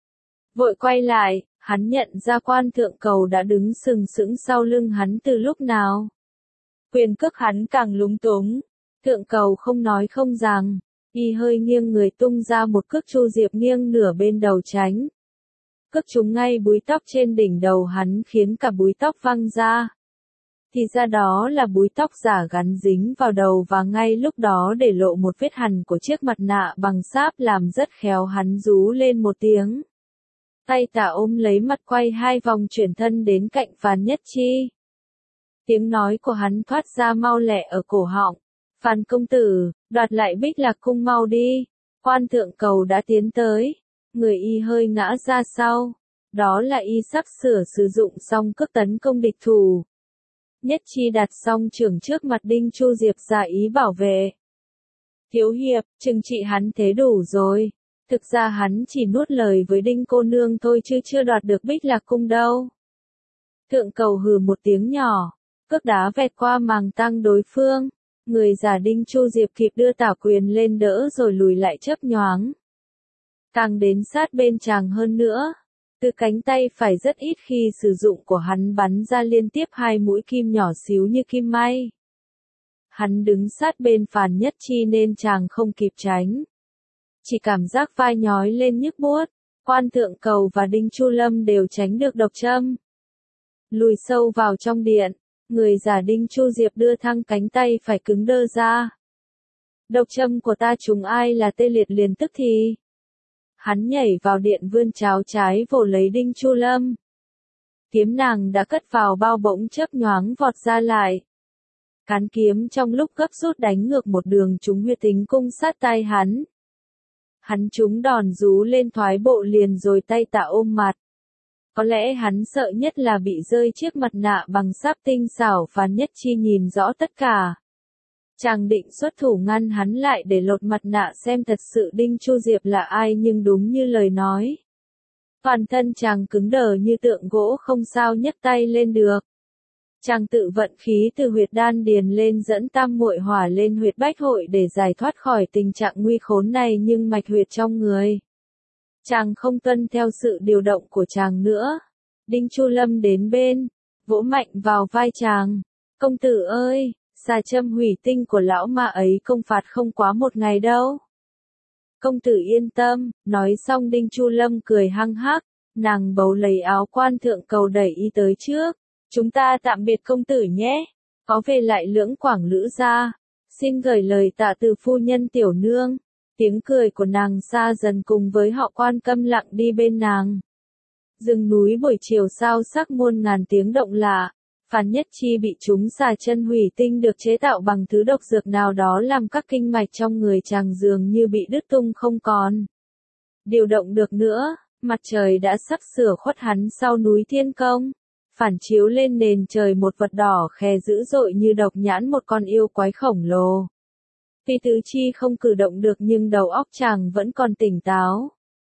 Vội quay lại, hắn nhận ra Quan Thượng Cầu đã đứng sừng sững sau lưng hắn từ lúc nào. Quyền cước hắn càng lúng túng. Thượng Cầu không nói không rằng, y hơi nghiêng người tung ra một cước. Chu Diệp nghiêng nửa bên đầu tránh. Cước trúng ngay búi tóc trên đỉnh đầu hắn khiến cả búi tóc văng ra. Thì ra đó là búi tóc giả gắn dính vào đầu và ngay lúc đó để lộ một vết hằn của chiếc mặt nạ bằng sáp làm rất khéo. Hắn rú lên một tiếng. Tay tả ôm lấy mặt quay hai vòng chuyển thân đến cạnh Phàn Nhất Chi. Tiếng nói của hắn thoát ra mau lẹ ở cổ họng. Phàn công tử, đoạt lại Bích Lạc Cung mau đi. Quan Thượng Cầu đã tiến tới. Người y hơi ngã ra sau. Đó là y sắp sửa sử dụng xong cước tấn công địch thủ. Nhất Chi đặt xong chưởng trước mặt Đinh Chu Diệp ra ý bảo vệ. Thiếu hiệp, trừng trị hắn thế đủ rồi. Thực ra hắn chỉ nuốt lời với Đinh cô nương thôi chứ chưa đoạt được Bích Lạc Cung đâu. Thượng Cầu hừ một tiếng nhỏ. Cước đá vẹt qua màng tăng đối phương. Người giả Đinh Chu Diệp kịp đưa tả quyền lên đỡ rồi lùi lại chớp nhoáng. Càng đến sát bên chàng hơn nữa. Từ cánh tay phải rất ít khi sử dụng của hắn bắn ra liên tiếp hai mũi kim nhỏ xíu như kim may. Hắn đứng sát bên Phàn Nhất Chi nên chàng không kịp tránh. Chỉ cảm giác vai nhói lên nhức buốt. Quan Thượng Cầu và Đinh Chu Lâm đều tránh được độc châm. Lùi sâu vào trong điện. Người giả Đinh Chu Diệp đưa thăng cánh tay phải cứng đơ ra. Độc châm của ta trúng ai là tê liệt liền tức thì. Hắn nhảy vào điện vươn cháo trái vồ lấy Đinh Chu Lâm. Kiếm nàng đã cất vào bao bỗng chớp nhoáng vọt ra lại. Cán kiếm trong lúc gấp rút đánh ngược một đường trúng huyệt tính cung sát tai hắn. Hắn trúng đòn rú lên thoái bộ liền rồi tay tả ôm mặt. Có lẽ hắn sợ nhất là bị rơi chiếc mặt nạ bằng sáp tinh xảo. Phàn Nhất Chi nhìn rõ tất cả. Chàng định xuất thủ ngăn hắn lại để lột mặt nạ xem thật sự Đinh Chu Diệp là ai nhưng đúng như lời nói. Toàn thân chàng cứng đờ như tượng gỗ không sao nhấc tay lên được. Chàng tự vận khí từ huyệt đan điền lên dẫn tam muội hỏa lên huyệt bách hội để giải thoát khỏi tình trạng nguy khốn này nhưng mạch huyệt trong người. Chàng không tuân theo sự điều động của chàng nữa. Đinh Chu Lâm đến bên, vỗ mạnh vào vai chàng. Công tử ơi! Xà châm hủy tinh của lão ma ấy công phạt không quá một ngày đâu. Công tử yên tâm, nói xong Đinh Chu Lâm cười hăng hắc, nàng bấu lấy áo Quan Thượng Cầu đẩy y tới trước. Chúng ta tạm biệt công tử nhé, có về lại Lưỡng Quảng Lữ gia, xin gửi lời tạ từ phu nhân tiểu nương. Tiếng cười của nàng xa dần cùng với họ Quan câm lặng đi bên nàng. Rừng núi buổi chiều sao sắc muôn ngàn tiếng động lạ. Phàn Nhất Chi bị trúng xà chân hủy tinh được chế tạo bằng thứ độc dược nào đó làm các kinh mạch trong người chàng dường như bị đứt tung không còn điều động được nữa. Mặt trời đã sắp sửa khuất hắn sau núi Thiên Công, phản chiếu lên nền trời một vật đỏ khè dữ dội như độc nhãn một con yêu quái khổng lồ. Tuy tứ chi không cử động được nhưng đầu óc chàng vẫn còn tỉnh táo.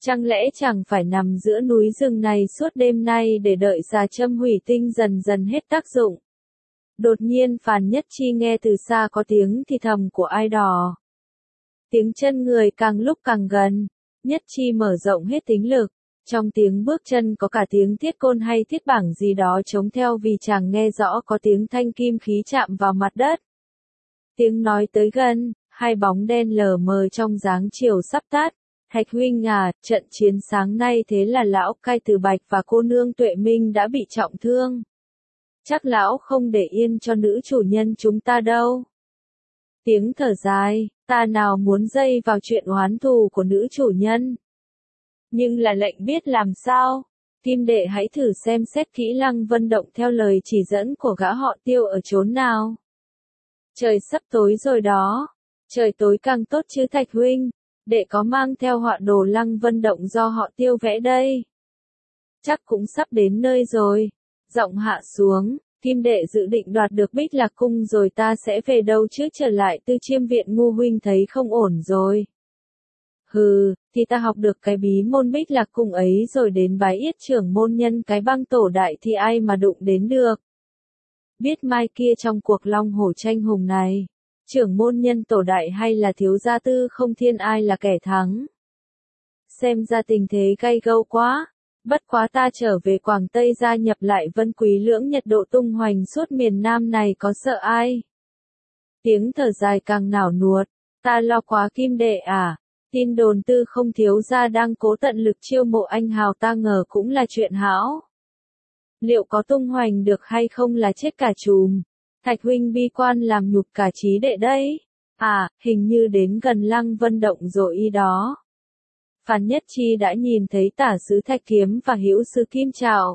Chẳng lẽ chẳng phải nằm giữa núi rừng này suốt đêm nay để đợi già châm hủy tinh dần dần hết tác dụng? Đột nhiên Phàn Nhất Chi nghe từ xa có tiếng thì thầm của ai đó. Tiếng chân người càng lúc càng gần, Nhất Chi mở rộng hết tính lực. Trong tiếng bước chân có cả tiếng thiết côn hay thiết bảng gì đó chống theo vì chàng nghe rõ có tiếng thanh kim khí chạm vào mặt đất. Tiếng nói tới gần, hai bóng đen lờ mờ trong dáng chiều sắp tắt. Thạch huynh à, trận chiến sáng nay thế là lão Cai Từ Bạch và cô nương Tuệ Minh đã bị trọng thương. Chắc lão không để yên cho nữ chủ nhân chúng ta đâu. Tiếng thở dài, ta nào muốn dây vào chuyện oán thù của nữ chủ nhân. Nhưng là lệnh biết làm sao. Kim đệ hãy thử xem xét kỹ Lăng Vân Động theo lời chỉ dẫn của gã họ Tiêu ở chốn nào. Trời sắp tối rồi đó. Trời tối càng tốt chứ Thạch huynh. Đệ có mang theo họa đồ Lăng Vân Động do họ Tiêu vẽ đây. Chắc cũng sắp đến nơi rồi. Giọng hạ xuống, Kim đệ dự định đoạt được Bích Lạc Cung rồi ta sẽ về đâu chứ trở lại Tư Chiêm Viện ngu huynh thấy không ổn rồi. Hừ, thì ta học được cái bí môn Bích Lạc Cung ấy rồi đến bái yết trưởng môn nhân cái băng tổ đại thì ai mà đụng đến được. Biết mai kia trong cuộc long hổ tranh hùng này, trưởng môn nhân tổ đại hay là thiếu gia Tư Không Thiên ai là kẻ thắng. Xem ra tình thế gay gâu quá. Bất quá ta trở về Quảng Tây gia nhập lại Vân Quý Lưỡng Nhật độ tung hoành suốt miền Nam này có sợ ai. Tiếng thở dài càng nảo nuột, ta lo quá Kim đệ à, tin đồn Tư Không thiếu gia đang cố tận lực chiêu mộ anh hào ta ngờ cũng là chuyện hão. Liệu có tung hoành được hay không là chết cả chùm, Thạch huynh bi quan làm nhục cả trí đệ đấy, à, hình như đến gần Lăng Vân Động rồi y đó. Phàn Nhất Chi đã nhìn thấy tả sứ Thạch Kiếm và hữu sứ Kim Trạo.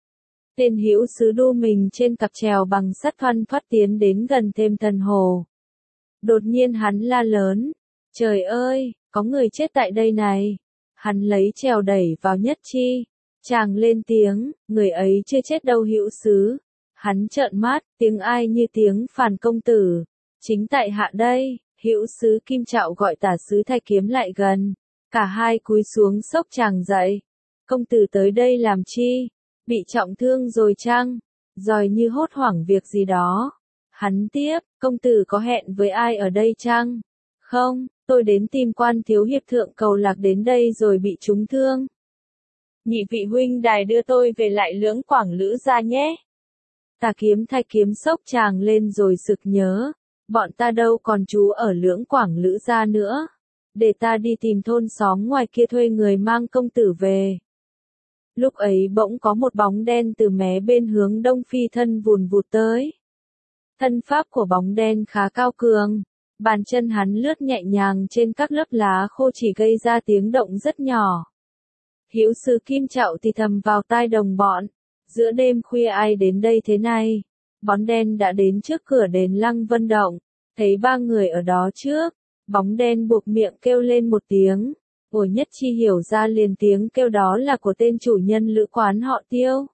Tên hữu sứ đu mình trên cặp chèo bằng sắt thoăn thoắt tiến đến gần thêm Thần Hồ. Đột nhiên hắn la lớn, trời ơi, có người chết tại đây này. Hắn lấy chèo đẩy vào Nhất Chi. Chàng lên tiếng, người ấy chưa chết đâu hữu sứ. Hắn trợn mắt, tiếng ai như tiếng Phàn công tử. Chính tại hạ đây, hữu sứ Kim Trạo gọi tả sứ Thạch Kiếm lại gần. Cả hai cúi xuống xốc chàng dậy. Công tử tới đây làm chi? Bị trọng thương rồi chăng? Rồi như hốt hoảng việc gì đó. Hắn tiếp, công tử có hẹn với ai ở đây chăng? Không, tôi đến tìm Quan thiếu hiệp thượng cầu lạc đến đây rồi bị trúng thương. Nhị vị huynh đài đưa tôi về lại Lưỡng Quảng Lữ gia nhé. Tà kiếm Thạch Kiếm xốc chàng lên rồi sực nhớ. Bọn ta đâu còn trú ở Lưỡng Quảng Lữ gia nữa. Để ta đi tìm thôn xóm ngoài kia thuê người mang công tử về. Lúc ấy bỗng có một bóng đen từ mé bên hướng đông phi thân vùn vụt tới. Thân pháp của bóng đen khá cao cường. Bàn chân hắn lướt nhẹ nhàng trên các lớp lá khô chỉ gây ra tiếng động rất nhỏ. Hữu sứ Kim Trạo thì thầm vào tai đồng bọn. Giữa đêm khuya ai đến đây thế này? Bóng đen đã đến trước cửa đền Lăng Vân Động. Thấy ba người ở đó trước. Bóng đen buộc miệng kêu lên một tiếng. Ủa Nhất Chi hiểu ra liền tiếng kêu đó là của tên chủ nhân lữ quán họ Tiêu.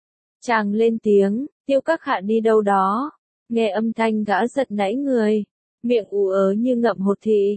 Chàng lên tiếng, Tiêu các hạ đi đâu đó. Nghe âm thanh gã giật nảy người. Miệng ú ớ như ngậm hột thị.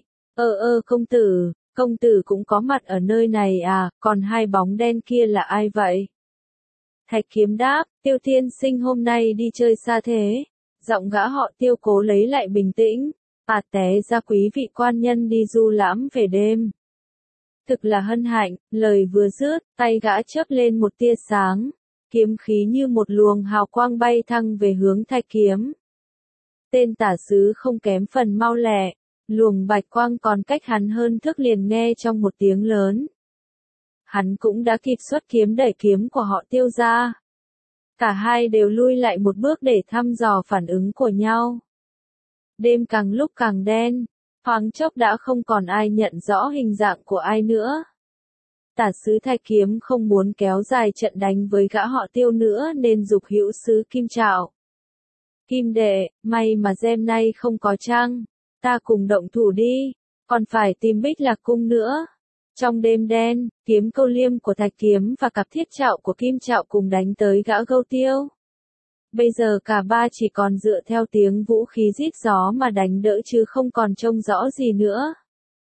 Công tử cũng có mặt ở nơi này à, còn hai bóng đen kia là ai vậy? Thạch Kiếm đáp, Tiêu tiên sinh hôm nay đi chơi xa thế. Giọng gã họ Tiêu cố lấy lại bình tĩnh. À té ra quý vị quan nhân đi du lãm về đêm. Thực là hân hạnh, lời vừa dứt, tay gã chớp lên một tia sáng. Kiếm khí như một luồng hào quang bay thăng về hướng Thạch Kiếm. Tên tả sứ không kém phần mau lẹ. Luồng bạch quang còn cách hắn hơn thước liền nghe trong một tiếng lớn. Hắn cũng đã kịp xuất kiếm đẩy kiếm của họ Tiêu ra. Cả hai đều lui lại một bước để thăm dò phản ứng của nhau. Đêm càng lúc càng đen, thoáng chốc đã không còn ai nhận rõ hình dạng của ai nữa. Tả sứ Thạch Kiếm không muốn kéo dài trận đánh với gã họ Tiêu nữa nên giục hữu sứ Kim Trạo. Kim đệ, may mà đêm nay không có trăng, ta cùng động thủ đi, còn phải tìm Bích Lạc Cung nữa. Trong đêm đen, kiếm câu liêm của Thạch Kiếm và cặp thiết trạo của Kim Trạo cùng đánh tới gã Gâu Tiêu. Bây giờ cả ba chỉ còn dựa theo tiếng vũ khí rít gió mà đánh đỡ chứ không còn trông rõ gì nữa.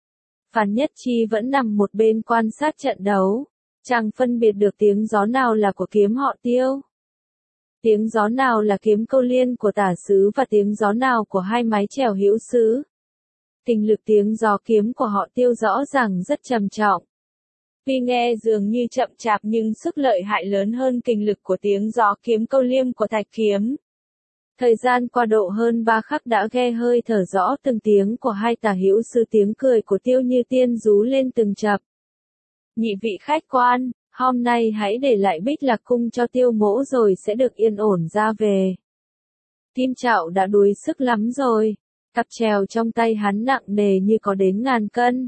Phàn Nhất Chi vẫn nằm một bên quan sát trận đấu, chẳng phân biệt được tiếng gió nào là của kiếm họ Tiêu. Tiếng gió nào là kiếm câu liên của tả sứ và tiếng gió nào của hai mái chèo hữu sứ. Kình lực tiếng gió kiếm của họ Tiêu rõ ràng rất trầm trọng. Tuy nghe dường như chậm chạp nhưng sức lợi hại lớn hơn kình lực của tiếng gió kiếm câu liêm của Thạch Kiếm. Thời gian qua độ hơn 3 khắc đã nghe hơi thở rõ từng tiếng của hai tả hữu sư, tiếng cười của Tiêu Như Tiên rú lên từng chập. Nhị vị khách quan, hôm nay hãy để lại Bích Lạc Cung cho Tiêu mỗ rồi sẽ được yên ổn ra về. Kim Trạo đã đuối sức lắm rồi, cặp chèo trong tay hắn nặng nề như có đến ngàn cân.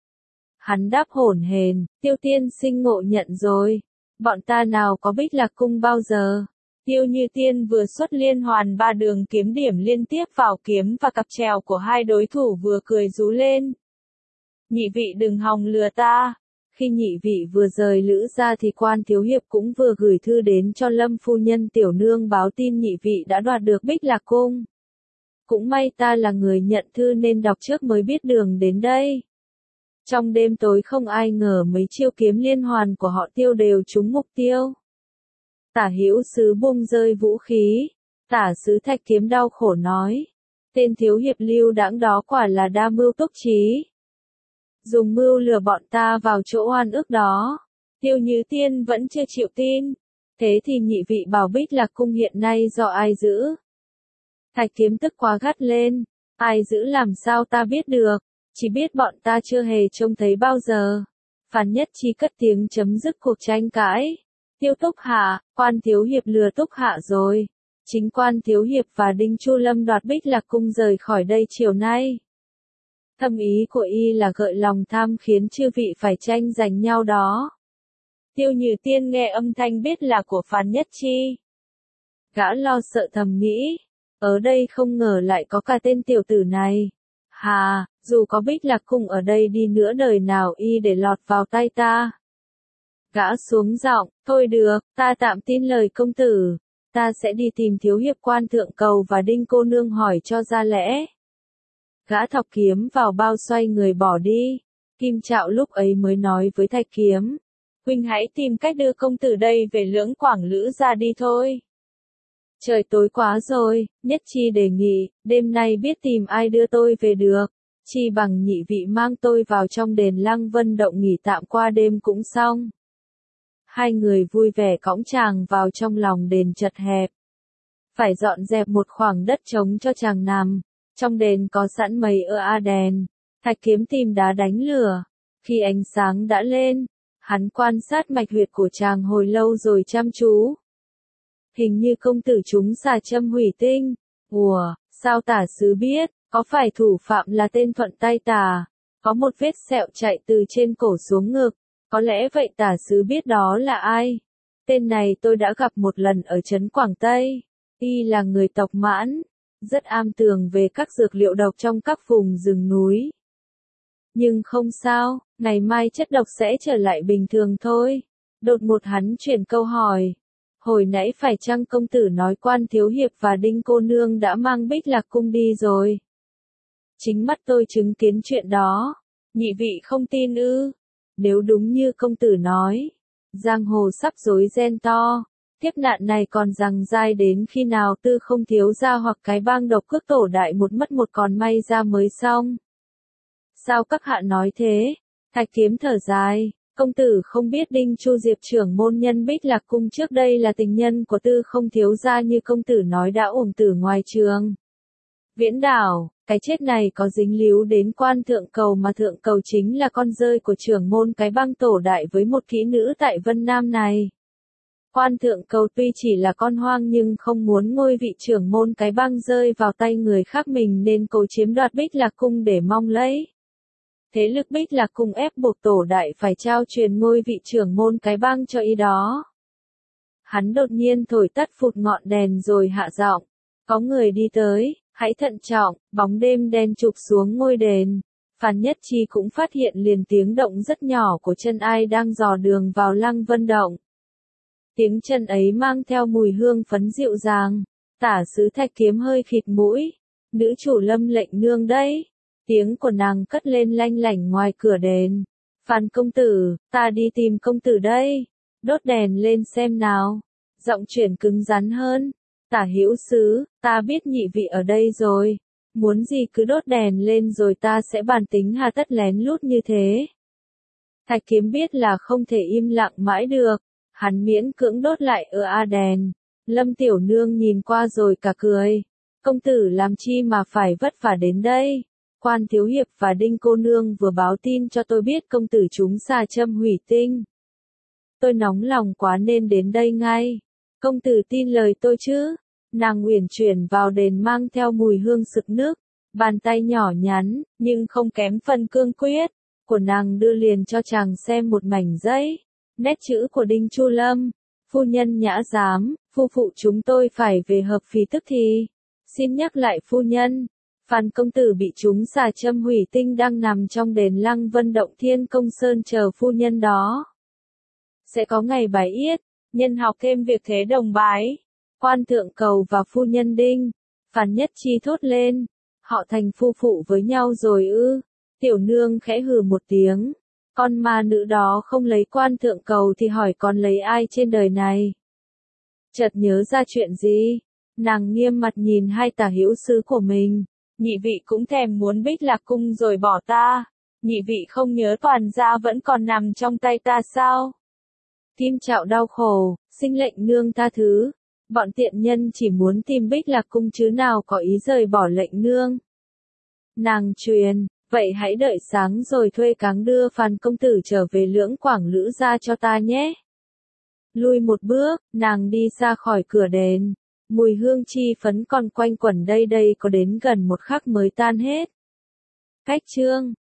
Hắn đáp hổn hển, Tiêu tiên sinh ngộ nhận rồi, bọn ta nào có Bích Lạc Cung bao giờ. Tiêu Như Tiên vừa xuất liên hoàn 3 đường kiếm điểm liên tiếp vào kiếm và cặp chèo của hai đối thủ vừa cười rú lên. Nhị vị đừng hòng lừa ta. Khi nhị vị vừa rời lữ ra thì Quan thiếu hiệp cũng vừa gửi thư đến cho Lâm phu nhân tiểu nương báo tin nhị vị đã đoạt được Bích Lạc Cung. Cũng may ta là người nhận thư nên đọc trước mới biết đường đến đây. Trong đêm tối không ai ngờ mấy chiêu kiếm liên hoàn của họ Tiêu đều trúng mục tiêu. Tả hữu sứ buông rơi vũ khí, tả sứ Thạch Kiếm đau khổ nói, tên thiếu hiệp lưu đãng đó quả là đa mưu túc trí. Dùng mưu lừa bọn ta vào chỗ oan ức đó. Tiêu Như Tiên vẫn chưa chịu tin. Thế thì nhị vị bảo Bích Lạc Cung hiện nay do ai giữ? Thạch Kiếm tức quá gắt lên, ai giữ làm sao ta biết được, chỉ biết bọn ta chưa hề trông thấy bao giờ. Phàn Nhất Chi cất tiếng chấm dứt cuộc tranh cãi. Tiêu Túc Hạ, Quan thiếu hiệp lừa Túc Hạ rồi. Chính Quan thiếu hiệp và Đinh Chu Lâm đoạt Bích Lạc Cung rời khỏi đây chiều nay. Thâm ý của y là gợi lòng tham khiến chư vị phải tranh giành nhau đó. Tiêu Như Tiên nghe âm thanh biết là của Phàn Nhất Chi. Gã lo sợ thầm nghĩ, ở đây không ngờ lại có cả tên tiểu tử này. Hà, dù có Bích Lạc Cung ở đây đi nữa đời nào y để lọt vào tay ta. Gã xuống giọng, thôi được, ta tạm tin lời công tử. Ta sẽ đi tìm thiếu hiệp Quan thượng cầu và Đinh cô nương hỏi cho ra lẽ. Gã thọc kiếm vào bao xoay người bỏ đi. Kim Trạo lúc ấy mới nói với Thạch Kiếm, huynh hãy tìm cách đưa công tử đây về Lưỡng Quảng Lữ ra đi thôi. Trời tối quá rồi, Nhất Chi đề nghị, đêm nay biết tìm ai đưa tôi về được, chi bằng nhị vị mang tôi vào trong đền Lăng Vân Động nghỉ tạm qua đêm cũng xong. Hai người vui vẻ cõng chàng vào trong lòng đền chật hẹp. Phải dọn dẹp một khoảng đất trống cho chàng nằm. Trong đền có sẵn mấy đèn. Thạch Kiếm tìm đá đánh lửa. Khi ánh sáng đã lên, hắn quan sát mạch huyệt của chàng hồi lâu rồi chăm chú. Hình như công tử chúng xà châm hủy tinh. Ủa, sao tả sứ biết, có phải thủ phạm là tên thuận tay tả? Có một vết sẹo chạy từ trên cổ xuống ngực. Có lẽ vậy tả sứ biết đó là ai? Tên này tôi đã gặp một lần ở trấn Quảng Tây. Y là người tộc Mãn, rất am tường về các dược liệu độc trong các vùng rừng núi. Nhưng không sao, ngày mai chất độc sẽ trở lại bình thường thôi. Đột ngột hắn chuyển câu hỏi. Hồi nãy phải chăng công tử nói Quan thiếu hiệp và Đinh cô nương đã mang Bích Lạc Cung đi rồi? Chính mắt tôi chứng kiến chuyện đó. Nhị vị không tin ư? Nếu đúng như công tử nói, giang hồ sắp rối ren to, kiếp nạn này còn giằng dai đến khi nào Tư Không thiếu gia hoặc cái bang độc cước tổ đại một mất một còn may ra mới xong. Sao các hạ nói thế? Thạch Kiếm thở dài, công tử không biết Đinh Chu Diệp trưởng môn nhân Bích Lạc Cung trước đây là tình nhân của Tư Không thiếu gia như công tử nói đã uổng tử ngoài trường. Viễn Đảo, cái chết này có dính líu đến Quan thượng cầu mà thượng cầu chính là con rơi của trưởng môn cái bang tổ đại với một kỹ nữ tại Vân Nam này. Quan thượng cầu tuy chỉ là con hoang nhưng không muốn ngôi vị trưởng môn cái bang rơi vào tay người khác mình nên cố chiếm đoạt Bích Lạc Cung để mong lấy. Thế lực Bích Lạc Cung ép buộc tổ đại phải trao truyền ngôi vị trưởng môn cái bang cho y đó. Hắn đột nhiên thổi tắt phụt ngọn đèn rồi hạ giọng, có người đi tới. Hãy thận trọng, bóng đêm đen chụp xuống ngôi đền. Phàn Nhất Chi cũng phát hiện liền tiếng động rất nhỏ của chân ai đang dò đường vào Lăng Vân Động. Tiếng chân ấy mang theo mùi hương phấn dịu dàng. Tả sứ Thạch Kiếm hơi khịt mũi. Nữ chủ Lâm lệnh nương đấy. Tiếng của nàng cất lên lanh lảnh ngoài cửa đền. Phan công tử, ta đi tìm công tử đây. Đốt đèn lên xem nào. Giọng chuyển cứng rắn hơn. Tả hữu sứ, ta biết nhị vị ở đây rồi. Muốn gì cứ đốt đèn lên rồi ta sẽ bàn tính, hà tất lén lút như thế. Thạch Kiếm biết là không thể im lặng mãi được. Hắn miễn cưỡng đốt lại đèn. Lâm Tiểu Nương nhìn qua rồi cả cười. Công tử làm chi mà phải vất vả đến đây? Quan thiếu hiệp và Đinh cô nương vừa báo tin cho tôi biết công tử trúng xà châm hủy tinh. Tôi nóng lòng quá nên đến đây ngay. Công tử tin lời tôi chứ? Nàng uyển chuyển vào đền mang theo mùi hương sực nước. Bàn tay nhỏ nhắn, nhưng không kém phần cương quyết, của nàng đưa liền cho chàng xem một mảnh giấy. Nét chữ của Đinh Chu Lâm. Phu nhân nhã giám, phu phụ chúng tôi phải về hợp phì tức thì. Xin nhắc lại phu nhân. Phan công tử bị trúng xà châm hủy tinh đang nằm trong đền Lăng Vân Động Thiên Công Sơn chờ phu nhân đó. Sẽ có ngày bài yết, nhân học thêm việc thế đồng bái. Quan thượng cầu và phu nhân Đinh. Phan Nhất Chi thốt lên. Họ thành phu phụ với nhau rồi ư? Tiểu nương khẽ hừ một tiếng. Con ma nữ đó không lấy quan thượng cầu thì hỏi còn lấy ai trên đời này? Chợt nhớ ra chuyện gì? Nàng nghiêm mặt nhìn hai tả hữu sứ của mình. Nhị vị cũng thèm muốn Bích Lạc Cung rồi bỏ ta. Nhị vị không nhớ toàn gia vẫn còn nằm trong tay ta sao? Kim Trạo đau khổ, xin lệnh nương tha thứ. Bọn tiện nhân chỉ muốn tìm Bích Lạc Cung chứ nào có ý rời bỏ lệnh nương. Nàng truyền, vậy hãy đợi sáng rồi thuê cáng đưa Phan công tử trở về Lưỡng Quảng Lữ gia cho ta nhé. Lui một bước, nàng đi ra khỏi cửa đền. Mùi hương chi phấn còn quanh quẩn đây có đến gần một khắc mới tan hết. Cách chương